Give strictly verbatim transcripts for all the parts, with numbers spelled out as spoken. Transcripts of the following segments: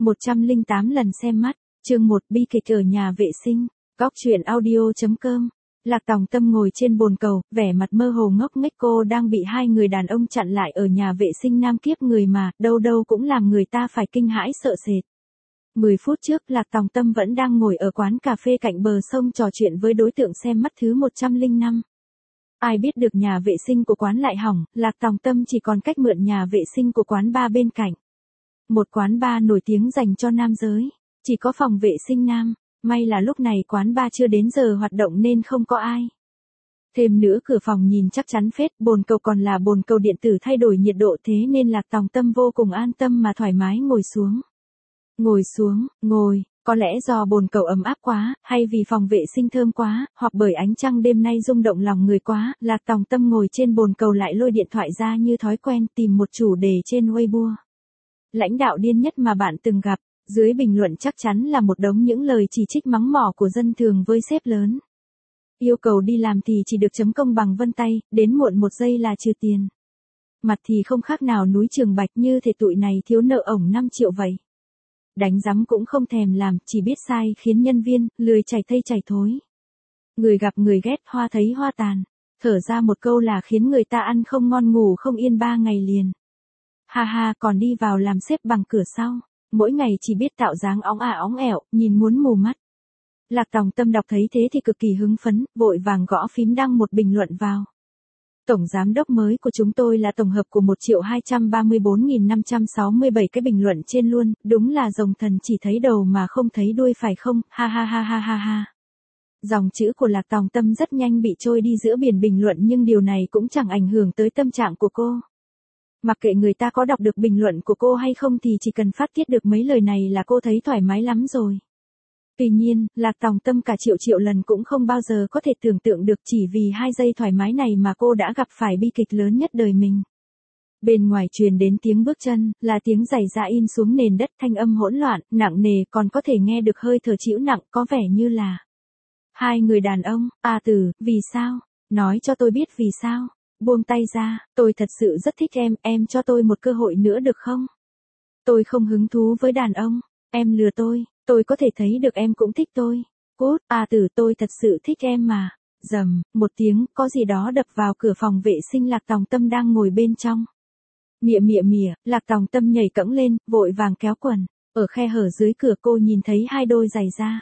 một trăm lẻ tám lần xem mắt, chương một bi kịch ở nhà vệ sinh, góc truyện audio.com. Lạc Tòng Tâm ngồi trên bồn cầu, vẻ mặt mơ hồ ngốc nghếch, cô đang bị hai người đàn ông chặn lại ở nhà vệ sinh nam kiếp người mà, đâu đâu cũng làm người ta phải kinh hãi sợ sệt. mười phút trước, Lạc Tòng Tâm vẫn đang ngồi ở quán cà phê cạnh bờ sông trò chuyện với đối tượng xem mắt thứ một trăm lẻ năm. Ai biết được nhà vệ sinh của quán lại hỏng, Lạc Tòng Tâm chỉ còn cách mượn nhà vệ sinh của quán bar bên cạnh. Một quán bar nổi tiếng dành cho nam giới, chỉ có phòng vệ sinh nam, may là lúc này quán bar chưa đến giờ hoạt động nên không có ai. Thêm nữa cửa phòng nhìn chắc chắn phết, bồn cầu còn là bồn cầu điện tử thay đổi nhiệt độ, thế nên Lạc Tòng Tâm vô cùng an tâm mà thoải mái ngồi xuống. Ngồi xuống, ngồi, có lẽ do bồn cầu ấm áp quá, hay vì phòng vệ sinh thơm quá, hoặc bởi ánh trăng đêm nay rung động lòng người quá, Lạc Tòng Tâm ngồi trên bồn cầu lại lôi điện thoại ra như thói quen tìm một chủ đề trên Weibo. Lãnh đạo điên nhất mà bạn từng gặp, dưới bình luận chắc chắn là một đống những lời chỉ trích mắng mỏ của dân thường với sếp lớn. Yêu cầu đi làm thì chỉ được chấm công bằng vân tay, đến muộn một giây là trừ tiền. Mặt thì không khác nào núi Trường Bạch, như thể tụi này thiếu nợ ổng năm triệu vậy. Đánh giấm cũng không thèm làm, chỉ biết sai khiến nhân viên, lười chảy thây chảy thối. Người gặp người ghét, hoa thấy hoa tàn. Thở ra một câu là khiến người ta ăn không ngon ngủ không yên ba ngày liền. Ha ha, còn đi vào làm sếp bằng cửa sau. Mỗi ngày chỉ biết tạo dáng óng ả óng ẻo, nhìn muốn mù mắt. Lạc Tòng Tâm đọc thấy thế thì cực kỳ hứng phấn, vội vàng gõ phím đăng một bình luận vào. Tổng giám đốc mới của chúng tôi là tổng hợp của một triệu hai trăm ba mươi bốn nghìn năm trăm sáu mươi bảy cái bình luận trên luôn, đúng là rồng thần chỉ thấy đầu mà không thấy đuôi phải không, ha ha ha ha ha ha. Dòng chữ của Lạc Tòng Tâm rất nhanh bị trôi đi giữa biển bình luận, nhưng điều này cũng chẳng ảnh hưởng tới tâm trạng của cô. Mặc kệ người ta có đọc được bình luận của cô hay không thì chỉ cần phát tiết được mấy lời này là cô thấy thoải mái lắm rồi. Tuy nhiên, Lạc Tòng Tâm cả triệu triệu lần cũng không bao giờ có thể tưởng tượng được chỉ vì hai giây thoải mái này mà cô đã gặp phải bi kịch lớn nhất đời mình. Bên ngoài truyền đến tiếng bước chân, là tiếng giày da in xuống nền đất, thanh âm hỗn loạn, nặng nề, còn có thể nghe được hơi thở trĩu nặng, có vẻ như là hai người đàn ông. À Tử, vì sao? Nói cho tôi biết vì sao? Buông tay ra, tôi thật sự rất thích em, em cho tôi một cơ hội nữa được không? Tôi không hứng thú với đàn ông, em lừa tôi, tôi có thể thấy được em cũng thích tôi. Cút, à Tử, tôi thật sự thích em mà. Rầm, một tiếng, có gì đó đập vào cửa phòng vệ sinh Lạc Tòng Tâm đang ngồi bên trong. Mịa mịa mịa, Lạc Tòng Tâm nhảy cẫng lên, vội vàng kéo quần. Ở khe hở dưới cửa cô nhìn thấy hai đôi giày da.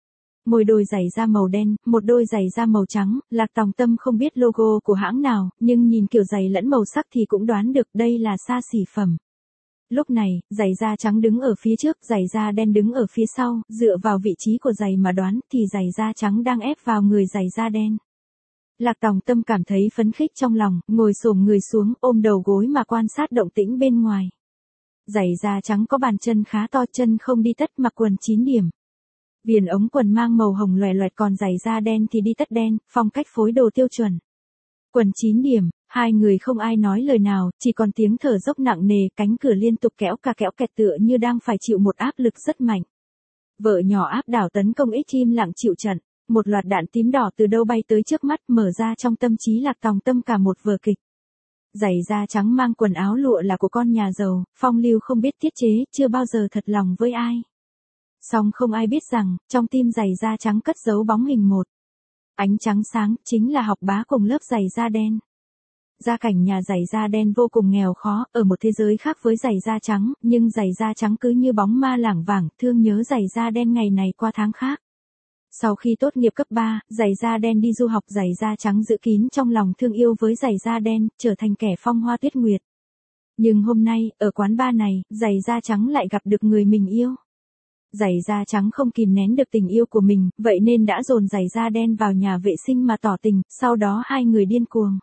Một đôi giày da màu đen, một đôi giày da màu trắng, Lạc Tòng Tâm không biết logo của hãng nào, nhưng nhìn kiểu giày lẫn màu sắc thì cũng đoán được đây là xa xỉ phẩm. Lúc này, giày da trắng đứng ở phía trước, giày da đen đứng ở phía sau, dựa vào vị trí của giày mà đoán thì giày da trắng đang ép vào người giày da đen. Lạc Tòng Tâm cảm thấy phấn khích trong lòng, ngồi xổm người xuống, ôm đầu gối mà quan sát động tĩnh bên ngoài. Giày da trắng có bàn chân khá to, chân không đi tất, mặc quần chín điểm. Viền ống quần mang màu hồng loè loẹt, còn giày da đen thì đi tất đen, phong cách phối đồ tiêu chuẩn. Quần chín điểm, hai người không ai nói lời nào, chỉ còn tiếng thở dốc nặng nề, cánh cửa liên tục kéo cà kéo kẹt tựa như đang phải chịu một áp lực rất mạnh. Vợ nhỏ áp đảo tấn công ít im lặng chịu trận, một loạt đạn tím đỏ từ đâu bay tới trước mắt, mở ra trong tâm trí Lạc Tòng Tâm cả một vở kịch. Giày da trắng mang quần áo lụa là của con nhà giàu, phong lưu không biết tiết chế, chưa bao giờ thật lòng với ai. Song không ai biết rằng, trong tim giày da trắng cất giấu bóng hình một ánh trắng sáng, chính là học bá cùng lớp giày da đen. Gia cảnh nhà giày da đen vô cùng nghèo khó, ở một thế giới khác với giày da trắng, nhưng giày da trắng cứ như bóng ma lảng vảng, thương nhớ giày da đen ngày này qua tháng khác. Sau khi tốt nghiệp cấp ba, giày da đen đi du học, giày da trắng giữ kín trong lòng thương yêu với giày da đen, trở thành kẻ phong hoa tuyết nguyệt. Nhưng hôm nay, ở quán bar này, giày da trắng lại gặp được người mình yêu. Giày da trắng không kìm nén được tình yêu của mình, vậy nên đã dồn giày da đen vào nhà vệ sinh mà tỏ tình, sau đó hai người điên cuồng.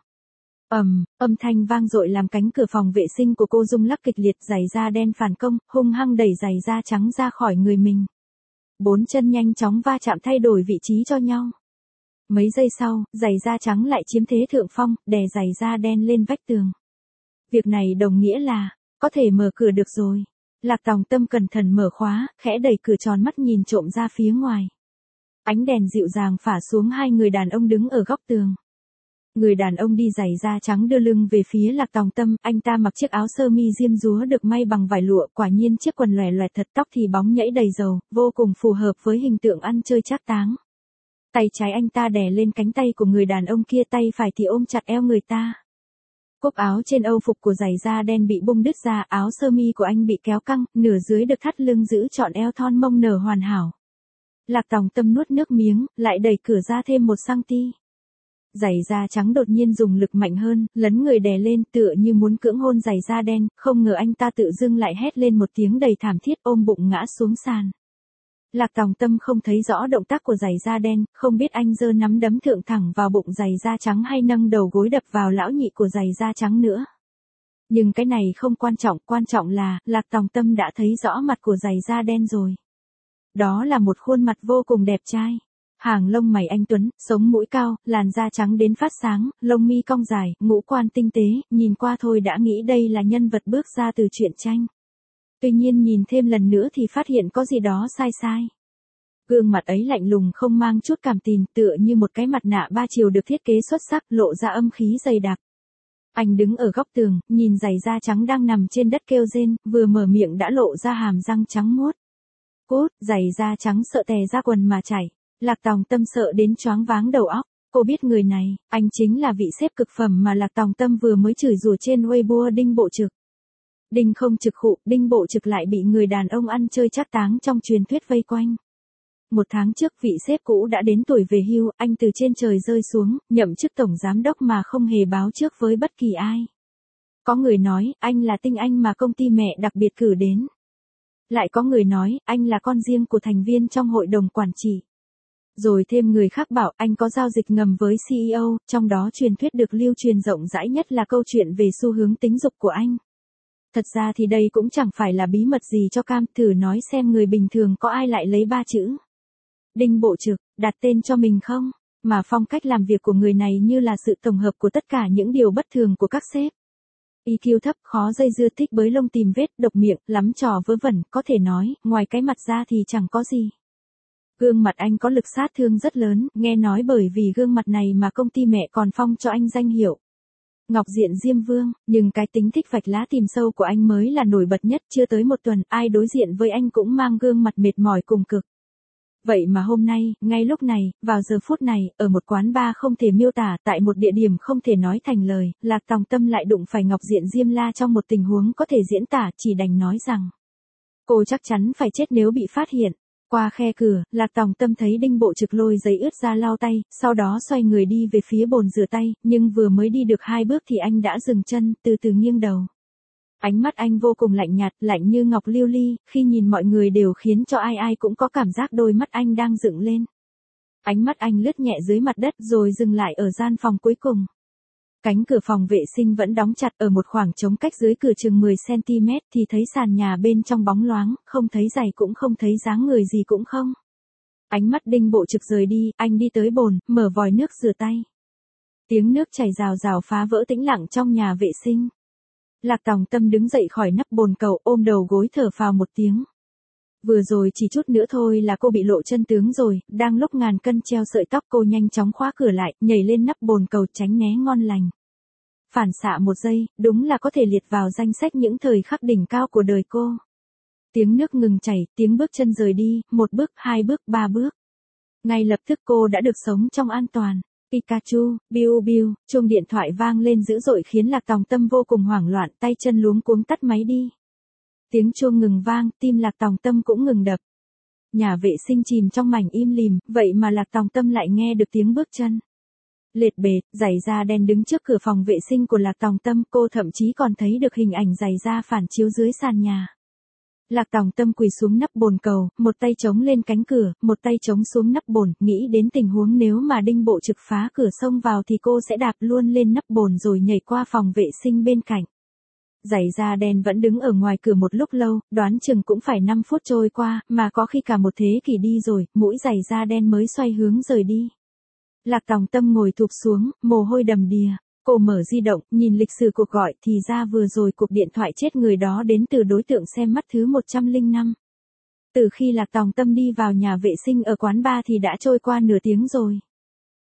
Ầm, âm thanh vang dội làm cánh cửa phòng vệ sinh của cô rung lắc kịch liệt, giày da đen phản công, hung hăng đẩy giày da trắng ra khỏi người mình. Bốn chân nhanh chóng va chạm thay đổi vị trí cho nhau. Mấy giây sau, giày da trắng lại chiếm thế thượng phong, đè giày da đen lên vách tường. Việc này đồng nghĩa là, có thể mở cửa được rồi. Lạc Tòng Tâm cẩn thận mở khóa, khẽ đẩy cửa, tròn mắt nhìn trộm ra phía ngoài. Ánh đèn dịu dàng phả xuống hai người đàn ông đứng ở góc tường. Người đàn ông đi giày da trắng đưa lưng về phía Lạc Tòng Tâm, anh ta mặc chiếc áo sơ mi diêm dúa được may bằng vải lụa, quả nhiên chiếc quần lòe loẹt thật, tóc thì bóng nhẫy đầy dầu, vô cùng phù hợp với hình tượng ăn chơi trác táng. Tay trái anh ta đè lên cánh tay của người đàn ông kia, tay phải thì ôm chặt eo người ta. Cúc áo trên âu phục của giày da đen bị bung đứt ra, áo sơ mi của anh bị kéo căng, nửa dưới được thắt lưng giữ trọn eo thon mông nở hoàn hảo. Lạc Tòng Tâm nuốt nước miếng, lại đẩy cửa ra thêm một xăng-ti-mét. Giày da trắng đột nhiên dùng lực mạnh hơn, lấn người đè lên tựa như muốn cưỡng hôn giày da đen, không ngờ anh ta tự dưng lại hét lên một tiếng đầy thảm thiết, ôm bụng ngã xuống sàn. Lạc Tòng Tâm không thấy rõ động tác của giày da đen, không biết anh giơ nắm đấm thượng thẳng vào bụng giày da trắng hay nâng đầu gối đập vào lão nhị của giày da trắng nữa. Nhưng cái này không quan trọng, quan trọng là, Lạc Tòng Tâm đã thấy rõ mặt của giày da đen rồi. Đó là một khuôn mặt vô cùng đẹp trai. Hàng lông mày anh tuấn, sống mũi cao, làn da trắng đến phát sáng, lông mi cong dài, ngũ quan tinh tế, nhìn qua thôi đã nghĩ đây là nhân vật bước ra từ truyện tranh. Tuy nhiên nhìn thêm lần nữa thì phát hiện có gì đó sai sai. Gương mặt ấy lạnh lùng không mang chút cảm tình, tựa như một cái mặt nạ ba chiều được thiết kế xuất sắc, lộ ra âm khí dày đặc. Anh đứng ở góc tường, nhìn giày da trắng đang nằm trên đất kêu rên, vừa mở miệng đã lộ ra hàm răng trắng muốt. Cút, giày da trắng sợ tè ra quần mà chảy. Lạc Tòng Tâm sợ đến choáng váng đầu óc. Cô biết người này, anh chính là vị sếp cực phẩm mà Lạc Tòng Tâm vừa mới chửi rủa trên Weibo Đinh Bộ Trực. Đinh không trực khụ, Đinh Bộ Trực lại bị người đàn ông ăn chơi trác táng trong truyền thuyết vây quanh. Một tháng trước vị sếp cũ đã đến tuổi về hưu, anh từ trên trời rơi xuống, nhậm chức tổng giám đốc mà không hề báo trước với bất kỳ ai. Có người nói, anh là tinh anh mà công ty mẹ đặc biệt cử đến. Lại có người nói, anh là con riêng của thành viên trong hội đồng quản trị. Rồi thêm người khác bảo anh có giao dịch ngầm với xê e ô, trong đó truyền thuyết được lưu truyền rộng rãi nhất là câu chuyện về xu hướng tính dục của anh. Thật ra thì đây cũng chẳng phải là bí mật gì cho cam, thử nói xem người bình thường có ai lại lấy ba chữ Đinh Bộ Trực, đặt tên cho mình không? Mà phong cách làm việc của người này như là sự tổng hợp của tất cả những điều bất thường của các sếp. i kiu thấp, khó dây dưa, thích bới lông tìm vết, độc miệng, lắm trò vớ vẩn, có thể nói, ngoài cái mặt ra thì chẳng có gì. Gương mặt anh có lực sát thương rất lớn, nghe nói bởi vì gương mặt này mà công ty mẹ còn phong cho anh danh hiệu Ngọc Diện Diêm Vương, nhưng cái tính thích vạch lá tìm sâu của anh mới là nổi bật nhất, chưa tới một tuần, ai đối diện với anh cũng mang gương mặt mệt mỏi cùng cực. Vậy mà hôm nay, ngay lúc này, vào giờ phút này, ở một quán bar không thể miêu tả, tại một địa điểm không thể nói thành lời, Lạc Tòng Tâm lại đụng phải Ngọc Diện Diêm La trong một tình huống có thể diễn tả, chỉ đành nói rằng cô chắc chắn phải chết nếu bị phát hiện. Qua khe cửa, Lạc Tòng Tâm thấy Đinh Bộ Trực lôi giấy ướt ra lau tay, sau đó xoay người đi về phía bồn rửa tay, nhưng vừa mới đi được hai bước thì anh đã dừng chân, từ từ nghiêng đầu. Ánh mắt anh vô cùng lạnh nhạt, lạnh như ngọc lưu ly, khi nhìn mọi người đều khiến cho ai ai cũng có cảm giác đôi mắt anh đang dựng lên. Ánh mắt anh lướt nhẹ dưới mặt đất rồi dừng lại ở gian phòng cuối cùng. Cánh cửa phòng vệ sinh vẫn đóng chặt, ở một khoảng trống cách dưới cửa chừng mười xăng-ti-mét thì thấy sàn nhà bên trong bóng loáng, không thấy giày cũng không thấy dáng người gì cũng không. Ánh mắt Đinh Bộ Trực rời đi, anh đi tới bồn, mở vòi nước rửa tay. Tiếng nước chảy rào rào phá vỡ tĩnh lặng trong nhà vệ sinh. Lạc Tòng Tâm đứng dậy khỏi nắp bồn cầu, ôm đầu gối thở phào một tiếng. Vừa rồi chỉ chút nữa thôi là cô bị lộ chân tướng rồi, đang lúc ngàn cân treo sợi tóc cô nhanh chóng khóa cửa lại, nhảy lên nắp bồn cầu tránh né ngon lành. Phản xạ một giây, đúng là có thể liệt vào danh sách những thời khắc đỉnh cao của đời cô. Tiếng nước ngừng chảy, tiếng bước chân rời đi, một bước, hai bước, ba bước. Ngay lập tức cô đã được sống trong an toàn. Pikachu, biu biu, chuông điện thoại vang lên dữ dội khiến Lạc Tòng Tâm vô cùng hoảng loạn, tay chân luống cuống tắt máy đi. Tiếng chuông ngừng vang, tim Lạc Tòng Tâm cũng ngừng đập. Nhà vệ sinh chìm trong mảnh im lìm, vậy mà Lạc Tòng Tâm lại nghe được tiếng bước chân. Lệt bệt, giày da đen đứng trước cửa phòng vệ sinh của Lạc Tòng Tâm, cô thậm chí còn thấy được hình ảnh giày da phản chiếu dưới sàn nhà. Lạc Tòng Tâm quỳ xuống nắp bồn cầu, một tay chống lên cánh cửa, một tay chống xuống nắp bồn, nghĩ đến tình huống nếu mà Đinh Bộ Trực phá cửa xông vào thì cô sẽ đạp luôn lên nắp bồn rồi nhảy qua phòng vệ sinh bên cạnh. Giày da đen vẫn đứng ở ngoài cửa một lúc lâu, đoán chừng cũng phải năm phút trôi qua, mà có khi cả một thế kỷ đi rồi, mũi giày da đen mới xoay hướng rời đi. Lạc Tòng Tâm ngồi thụp xuống, mồ hôi đầm đìa. Cô mở di động, nhìn lịch sử cuộc gọi thì ra vừa rồi cuộc điện thoại chết người đó đến từ đối tượng xem mắt thứ một trăm lẻ năm. Từ khi Lạc Tòng Tâm đi vào nhà vệ sinh ở quán bar thì đã trôi qua nửa tiếng rồi.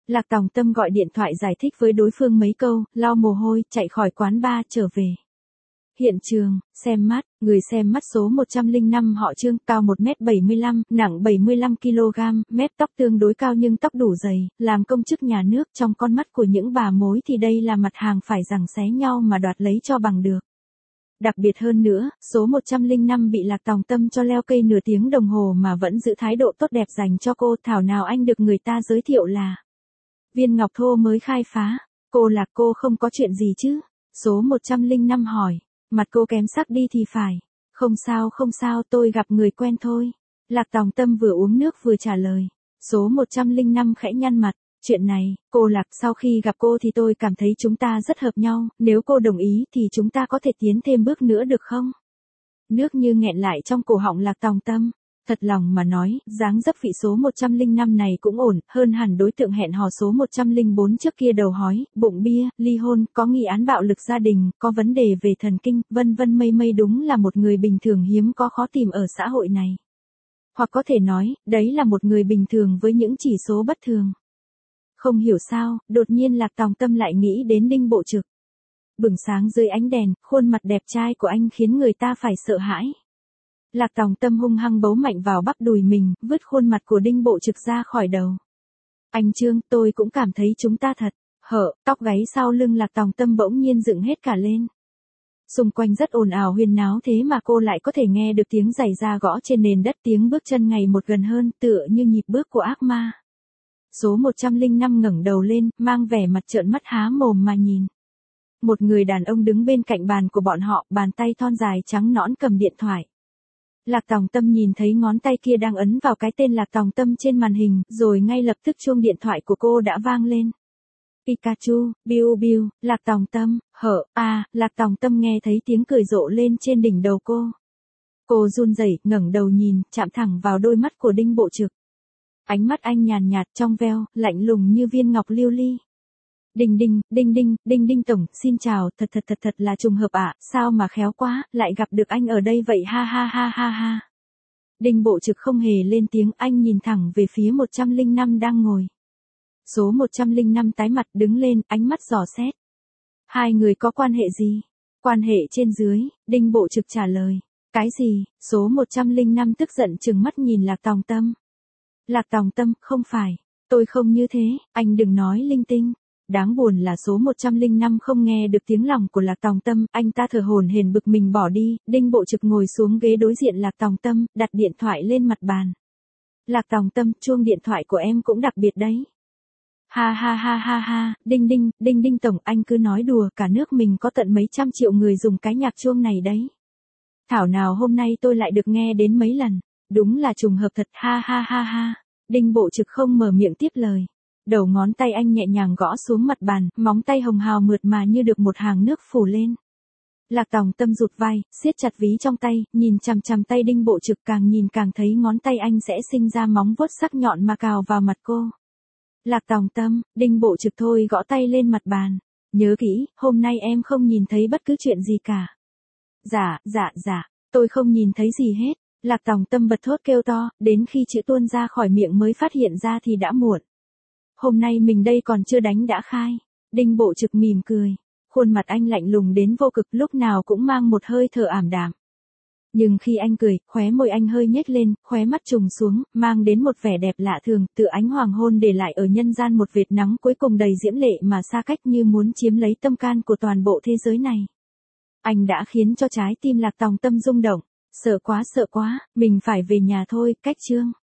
Lạc Tòng Tâm gọi điện thoại giải thích với đối phương mấy câu, lau mồ hôi, chạy khỏi quán bar trở về. Hiện trường, xem mắt, người xem mắt số một trăm lẻ năm họ Trương, cao một mét bảy mươi lăm, nặng bảy mươi lăm ki lô gam, mép tóc tương đối cao nhưng tóc đủ dày, làm công chức nhà nước, trong con mắt của những bà mối thì đây là mặt hàng phải giằng xé nhau mà đoạt lấy cho bằng được. Đặc biệt hơn nữa, số một trăm lẻ năm bị Lạc Tòng Tâm cho leo cây nửa tiếng đồng hồ mà vẫn giữ thái độ tốt đẹp dành cho cô, thảo nào anh được người ta giới thiệu là viên ngọc thô mới khai phá. Cô Lạc, cô không có chuyện gì chứ? Số một trăm lẻ năm hỏi. Mặt cô kém sắc đi thì phải. Không sao không sao, tôi gặp người quen thôi. Lạc Tòng Tâm vừa uống nước vừa trả lời. Số một trăm lẻ năm khẽ nhăn mặt. Chuyện này, cô Lạc, sau khi gặp cô thì tôi cảm thấy chúng ta rất hợp nhau, nếu cô đồng ý thì chúng ta có thể tiến thêm bước nữa được không? Nước như nghẹn lại trong cổ họng Lạc Tòng Tâm. Thật lòng mà nói, dáng dấp vị số một trăm lẻ năm này cũng ổn, hơn hẳn đối tượng hẹn hò số một trăm lẻ bốn trước kia đầu hói, bụng bia, ly hôn, có nghi án bạo lực gia đình, có vấn đề về thần kinh, vân vân mây mây, đúng là một người bình thường hiếm có khó tìm ở xã hội này. Hoặc có thể nói, đấy là một người bình thường với những chỉ số bất thường. Không hiểu sao, đột nhiên Lạc Tòng Tâm lại nghĩ đến Đinh Bộ Trực. Bừng sáng dưới ánh đèn, khuôn mặt đẹp trai của anh khiến người ta phải sợ hãi. Lạc Tòng Tâm hung hăng bấu mạnh vào bắp đùi mình, vứt khuôn mặt của Đinh Bộ Trực ra khỏi đầu. Anh Trương, tôi cũng cảm thấy chúng ta thật hở, tóc gáy sau lưng Lạc Tòng Tâm bỗng nhiên dựng hết cả lên. Xung quanh rất ồn ào huyên náo thế mà cô lại có thể nghe được tiếng giày da gõ trên nền đất, tiếng bước chân ngày một gần hơn, tựa như nhịp bước của ác ma. Số một trăm lẻ năm ngẩng đầu lên, mang vẻ mặt trợn mắt há mồm mà nhìn. Một người đàn ông đứng bên cạnh bàn của bọn họ, bàn tay thon dài trắng nõn cầm điện thoại. Lạc Tòng Tâm nhìn thấy ngón tay kia đang ấn vào cái tên Lạc Tòng Tâm trên màn hình, rồi ngay lập tức chuông điện thoại của cô đã vang lên. Pikachu, biu biu, Lạc Tòng Tâm, hở, à, Lạc Tòng Tâm nghe thấy tiếng cười rộ lên trên đỉnh đầu cô. Cô run rẩy, ngẩng đầu nhìn, chạm thẳng vào đôi mắt của Đinh Bộ Trực. Ánh mắt anh nhàn nhạt, trong veo, lạnh lùng như viên ngọc lưu ly. Đinh đinh, đinh đinh, đinh đinh tổng, xin chào, thật thật thật thật là trùng hợp ạ, à, sao mà khéo quá, lại gặp được anh ở đây vậy, ha ha ha ha ha. Đinh Bộ Trực không hề lên tiếng, anh nhìn thẳng về phía một trăm lẻ năm đang ngồi. Số một trăm lẻ năm tái mặt đứng lên, ánh mắt dò xét. Hai người có quan hệ gì? Quan hệ trên dưới, Đinh Bộ Trực trả lời. Cái gì? Số một trăm lẻ năm tức giận trừng mắt nhìn Lạc Tòng Tâm. Lạc Tòng Tâm, không phải, tôi không như thế, anh đừng nói linh tinh. Đáng buồn là số một trăm lẻ năm không nghe được tiếng lòng của Lạc Tòng Tâm, anh ta thở hổn hển bực mình bỏ đi, Đinh Bộ Trực ngồi xuống ghế đối diện Lạc Tòng Tâm, đặt điện thoại lên mặt bàn. Lạc Tòng Tâm, chuông điện thoại của em cũng đặc biệt đấy. Ha ha ha ha ha, đinh đinh, đinh đinh tổng, anh cứ nói đùa, cả nước mình có tận mấy trăm triệu người dùng cái nhạc chuông này đấy. Thảo nào hôm nay tôi lại được nghe đến mấy lần, đúng là trùng hợp thật, ha ha ha ha. Đinh Bộ Trực không mở miệng tiếp lời. Đầu ngón tay anh nhẹ nhàng gõ xuống mặt bàn, móng tay hồng hào mượt mà như được một hàng nước phủ lên. Lạc Tòng Tâm rụt vai, siết chặt ví trong tay, nhìn chằm chằm tay Đinh Bộ Trực, càng nhìn càng thấy ngón tay anh sẽ sinh ra móng vuốt sắc nhọn mà cào vào mặt cô. Lạc Tòng Tâm, Đinh Bộ Trực thôi gõ tay lên mặt bàn. Nhớ kỹ, hôm nay em không nhìn thấy bất cứ chuyện gì cả. Dạ, dạ, dạ, tôi không nhìn thấy gì hết. Lạc Tòng Tâm bật thốt kêu to, đến khi chữ tuôn ra khỏi miệng mới phát hiện ra thì đã muộn. Hôm nay mình đây còn chưa đánh đã khai. Đinh Bộ Trực mỉm cười. Khuôn mặt anh lạnh lùng đến vô cực, lúc nào cũng mang một hơi thở ảm đạm. Nhưng khi anh cười, khóe môi anh hơi nhếch lên, khóe mắt trùng xuống, mang đến một vẻ đẹp lạ thường, tựa ánh hoàng hôn để lại ở nhân gian một vệt nắng cuối cùng đầy diễm lệ mà xa cách như muốn chiếm lấy tâm can của toàn bộ thế giới này. Anh đã khiến cho trái tim Lạc Tòng Tâm rung động. Sợ quá sợ quá, mình phải về nhà thôi, cách Trương.